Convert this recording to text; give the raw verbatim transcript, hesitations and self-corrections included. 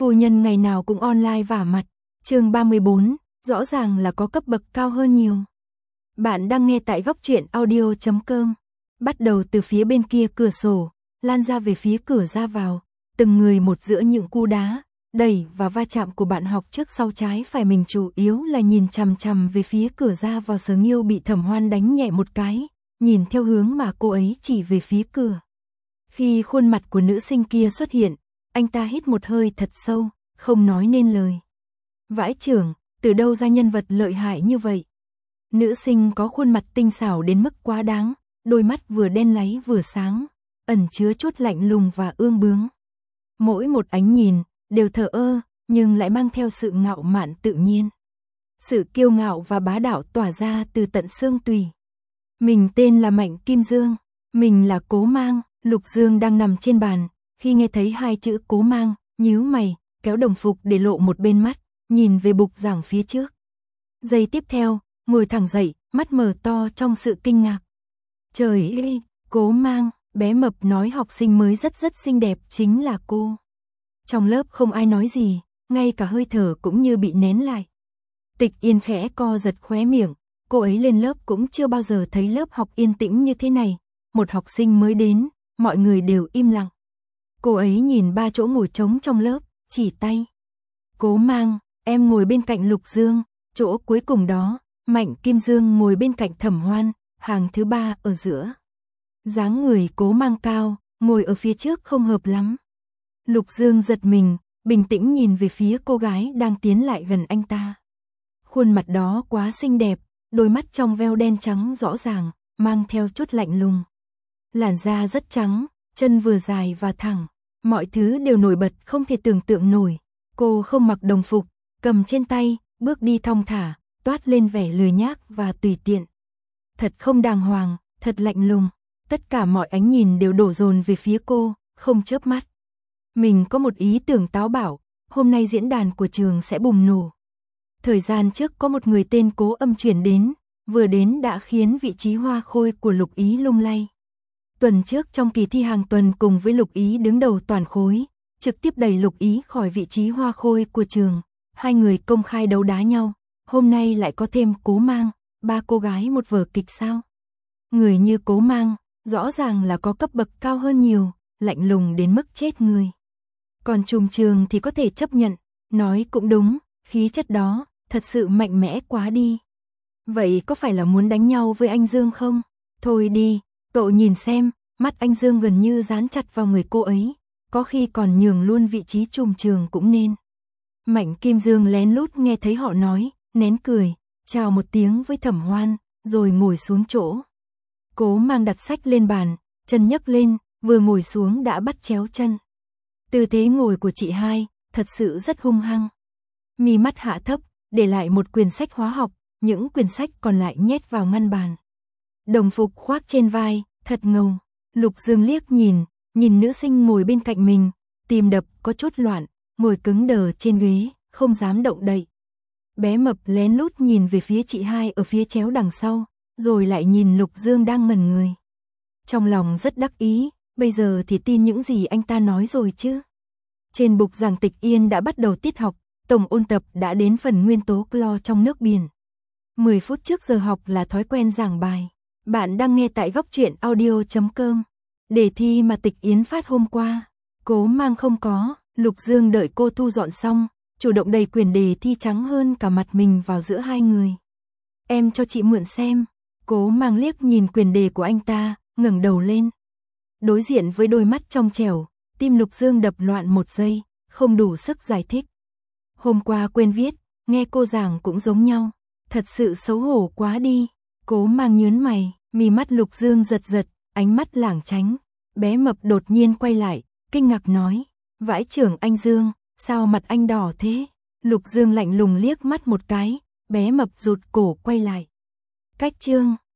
Phu nhân ngày nào cũng online vả mặt. Chương ba mươi bốn, rõ ràng là có cấp bậc cao hơn nhiều. Bạn đang nghe tại góc truyện audio chấm com. Bắt đầu từ phía bên kia cửa sổ, lan ra về phía cửa ra vào, từng người một giữa những cú đá, đẩy và va chạm của bạn học trước sau trái phải, mình chủ yếu là nhìn chằm chằm về phía cửa ra vào. Sở Nghiêu bị Thẩm Hoan đánh nhẹ một cái, nhìn theo hướng mà cô ấy chỉ về phía cửa. Khi khuôn mặt của nữ sinh kia xuất hiện, anh ta hít một hơi thật sâu, không nói nên lời. Vãi chưởng, từ đâu ra nhân vật lợi hại như vậy? Nữ sinh có khuôn mặt tinh xảo đến mức quá đáng, đôi mắt vừa đen láy vừa sáng, ẩn chứa chút lạnh lùng và ương bướng. Mỗi một ánh nhìn đều thờ ơ, nhưng lại mang theo sự ngạo mạn tự nhiên. Sự kiêu ngạo và bá đạo tỏa ra từ tận xương tủy. Mình tên là Mạnh Kim Dương, mình là Cố Mang. Lục Dương đang nằm trên bàn, khi nghe thấy hai chữ Cố Mang, nhíu mày, kéo đồng phục để lộ một bên mắt, nhìn về bục giảng phía trước. Giây tiếp theo, ngồi thẳng dậy, mắt mở to trong sự kinh ngạc. Trời ơi, Cố Mang, bé mập nói học sinh mới rất rất xinh đẹp chính là cô. Trong lớp không ai nói gì, ngay cả hơi thở cũng như bị nén lại. Tịch Yên khẽ co giật khóe miệng, cô ấy lên lớp cũng chưa bao giờ thấy lớp học yên tĩnh như thế này. Một học sinh mới đến, mọi người đều im lặng. Cô ấy nhìn ba chỗ ngồi trống trong lớp, chỉ tay. Cố Mang, em ngồi bên cạnh Lục Dương, chỗ cuối cùng đó. Mạnh Kim Dương ngồi bên cạnh Thẩm Hoan, hàng thứ ba ở giữa. Dáng người Cố Mang cao, ngồi ở phía trước không hợp lắm. Lục Dương giật mình, bình tĩnh nhìn về phía cô gái đang tiến lại gần anh ta. Khuôn mặt đó quá xinh đẹp, đôi mắt trong veo đen trắng rõ ràng, mang theo chút lạnh lùng. Làn da rất trắng, chân vừa dài và thẳng, mọi thứ đều nổi bật không thể tưởng tượng nổi. Cô không mặc đồng phục, cầm trên tay, bước đi thong thả, toát lên vẻ lười nhác và tùy tiện. Thật không đàng hoàng, thật lạnh lùng, tất cả mọi ánh nhìn đều đổ dồn về phía cô, không chớp mắt. Mình có một ý tưởng táo bạo, hôm nay diễn đàn của trường sẽ bùng nổ. Thời gian trước có một người tên Cố Âm chuyển đến, vừa đến đã khiến vị trí hoa khôi của Lục Ý lung lay. Tuần trước trong kỳ thi hàng tuần cùng với Lục Ý đứng đầu toàn khối, trực tiếp đẩy Lục Ý khỏi vị trí hoa khôi của trường. Hai người công khai đấu đá nhau, hôm nay lại có thêm Cố Mang, ba cô gái một vở kịch sao? Người như Cố Mang, rõ ràng là có cấp bậc cao hơn nhiều, lạnh lùng đến mức chết người. Còn trùm trường thì có thể chấp nhận, nói cũng đúng, khí chất đó, thật sự mạnh mẽ quá đi. Vậy có phải là muốn đánh nhau với anh Dương không? Thôi đi, cậu nhìn xem, mắt anh Dương gần như dán chặt vào người cô ấy, có khi còn nhường luôn vị trí trùm trường cũng nên. Mạnh Kim Dương lén lút nghe thấy họ nói, nén cười, chào một tiếng với Thẩm Hoan, rồi ngồi xuống chỗ. Cố Mang đặt sách lên bàn, chân nhấc lên, vừa ngồi xuống đã bắt chéo chân. Tư thế ngồi của chị hai, thật sự rất hung hăng. Mi mắt hạ thấp, để lại một quyển sách hóa học, những quyển sách còn lại nhét vào ngăn bàn. Đồng phục khoác trên vai, thật ngầu. Lục Dương liếc nhìn, nhìn nữ sinh ngồi bên cạnh mình, tim đập có chút loạn, ngồi cứng đờ trên ghế, không dám động đậy. Bé mập lén lút nhìn về phía chị hai ở phía chéo đằng sau, rồi lại nhìn Lục Dương đang ngẩn người. Trong lòng rất đắc ý, bây giờ thì tin những gì anh ta nói rồi chứ. Trên bục giảng Tịch Yên đã bắt đầu tiết học, tổng ôn tập đã đến phần nguyên tố clo trong nước biển. mười phút trước giờ học là thói quen giảng bài. Bạn đang nghe tại góc truyện audio chấm com. Đề thi mà Tịch Yến phát hôm qua, Cố Mang không có. Lục Dương đợi cô thu dọn xong, chủ động đầy quyển đề thi trắng hơn cả mặt mình vào giữa hai người. Em cho chị mượn xem. Cố Mang liếc nhìn quyển đề của anh ta, ngẩng đầu lên. Đối diện với đôi mắt trong trẻo, tim Lục Dương đập loạn một giây, không đủ sức giải thích. Hôm qua quên viết, nghe cô giảng cũng giống nhau, thật sự xấu hổ quá đi. Cố Mang nhớn mày, mí mắt Lục Dương giật giật, ánh mắt lảng tránh. Bé mập đột nhiên quay lại, kinh ngạc nói, vãi chưởng anh Dương, sao mặt anh đỏ thế? Lục Dương lạnh lùng liếc mắt một cái, bé mập rụt cổ quay lại. Cách chương